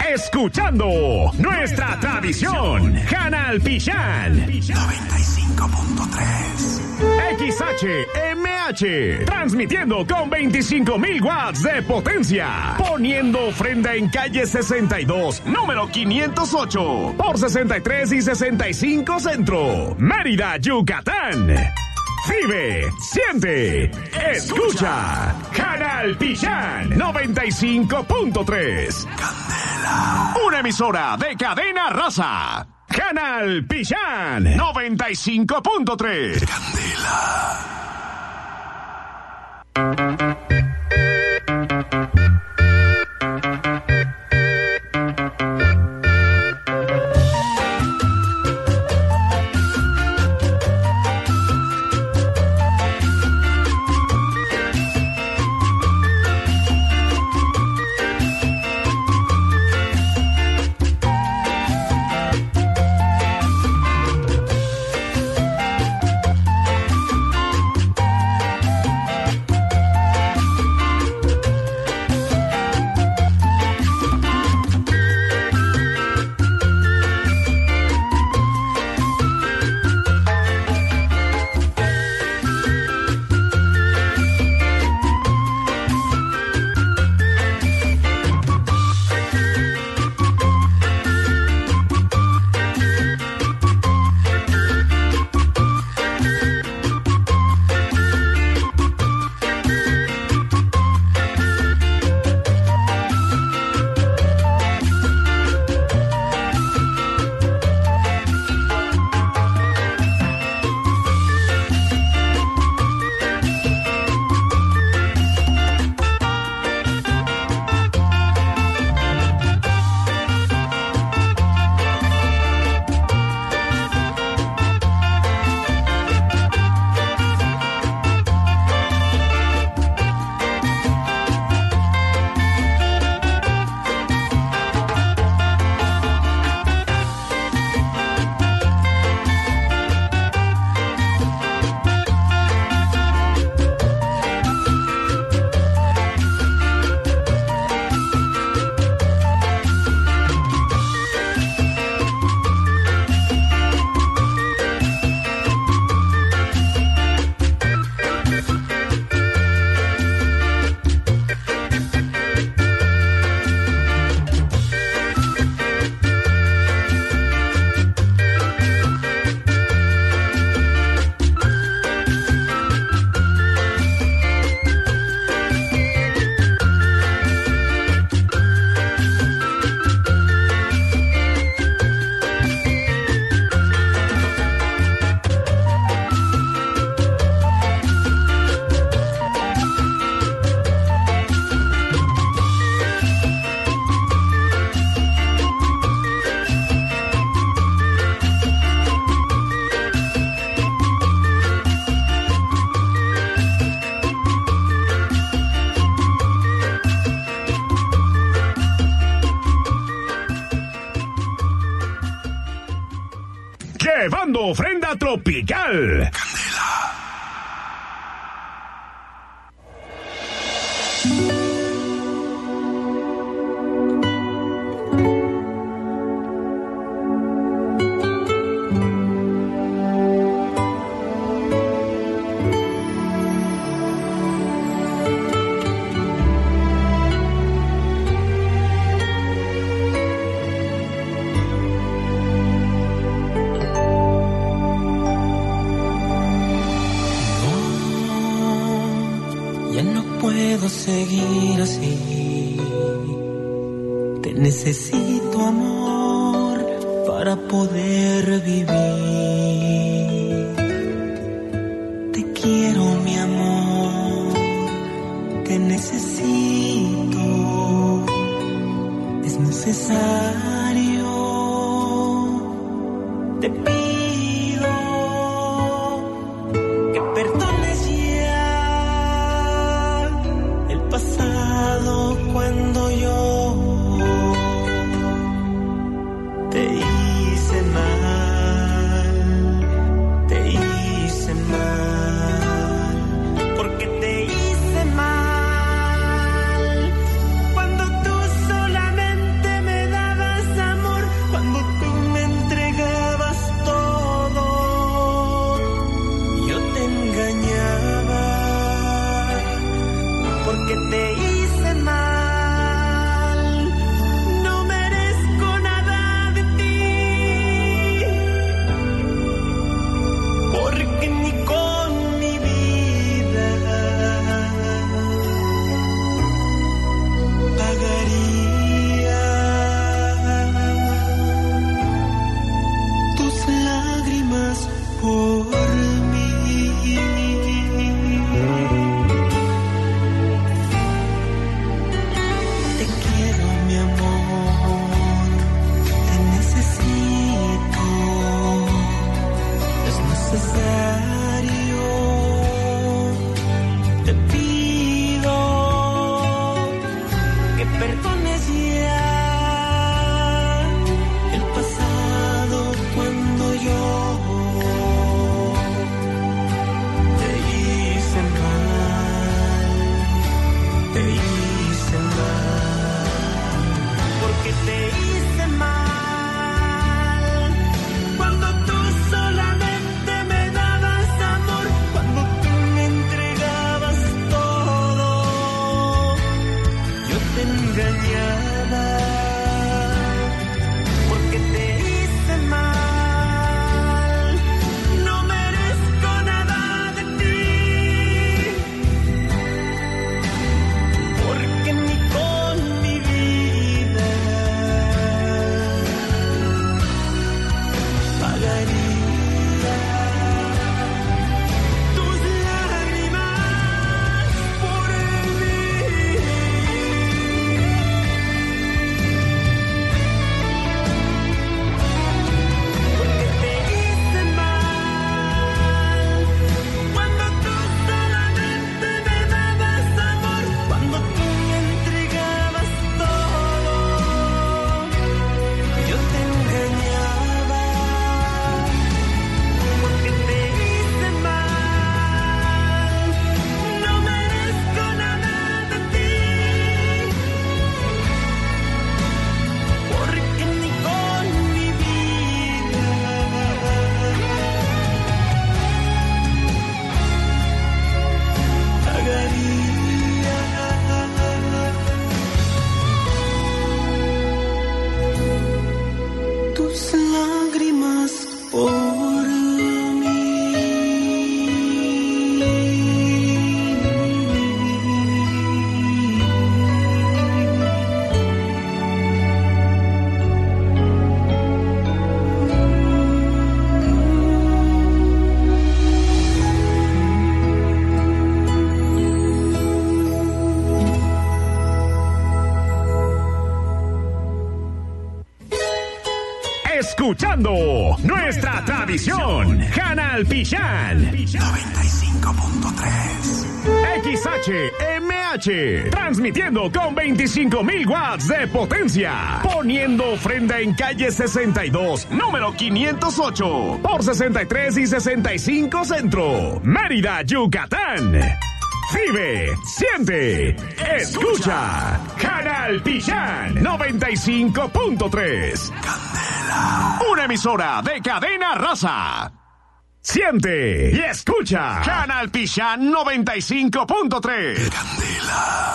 escuchando nuestra tradición, Canal Pichán 95.3 XHMH, transmitiendo con 25,000 watts de potencia, poniendo ofrenda en calle 62, número 508, por 63 y 65 Centro, Mérida, Yucatán. Vive, siente, escucha. Canal Pichán 95.3. Candela. Una emisora de cadena raza. Canal Pichán 95.3. Candela. Llevando ofrenda tropical. Seguir así, te necesito, amor, para poder vivir. Te quiero, mi amor, te necesito, es necesario. Te pido que perdones cuando yo te hice mal, porque te hice mal, cuando tú solamente me das engañaba, porque te hice mal. No merezco nada de ti, porque ni con mi vida pagaría tus lágrimas por mí. Porque te hice mal, cuando tú solamente me dabas amor, cuando tú me entregabas todo, yo te engañaba. Porque te hice mal, no merezco nada de ti, porque ni con mi vida pagaría tus lágrimas por mí. Escuchando nuestra tradición, Canal Pichán 95.3 XHMH, transmitiendo con 25,000 watts de potencia, poniendo ofrenda en calle 62, número 508, por 63 y 65 Centro, Mérida, Yucatán. Vive, siente, escucha. Canal Pichán 95.3. Una emisora de Cadena Raza. Siente y escucha. Canal Pichán 95.3. Candela.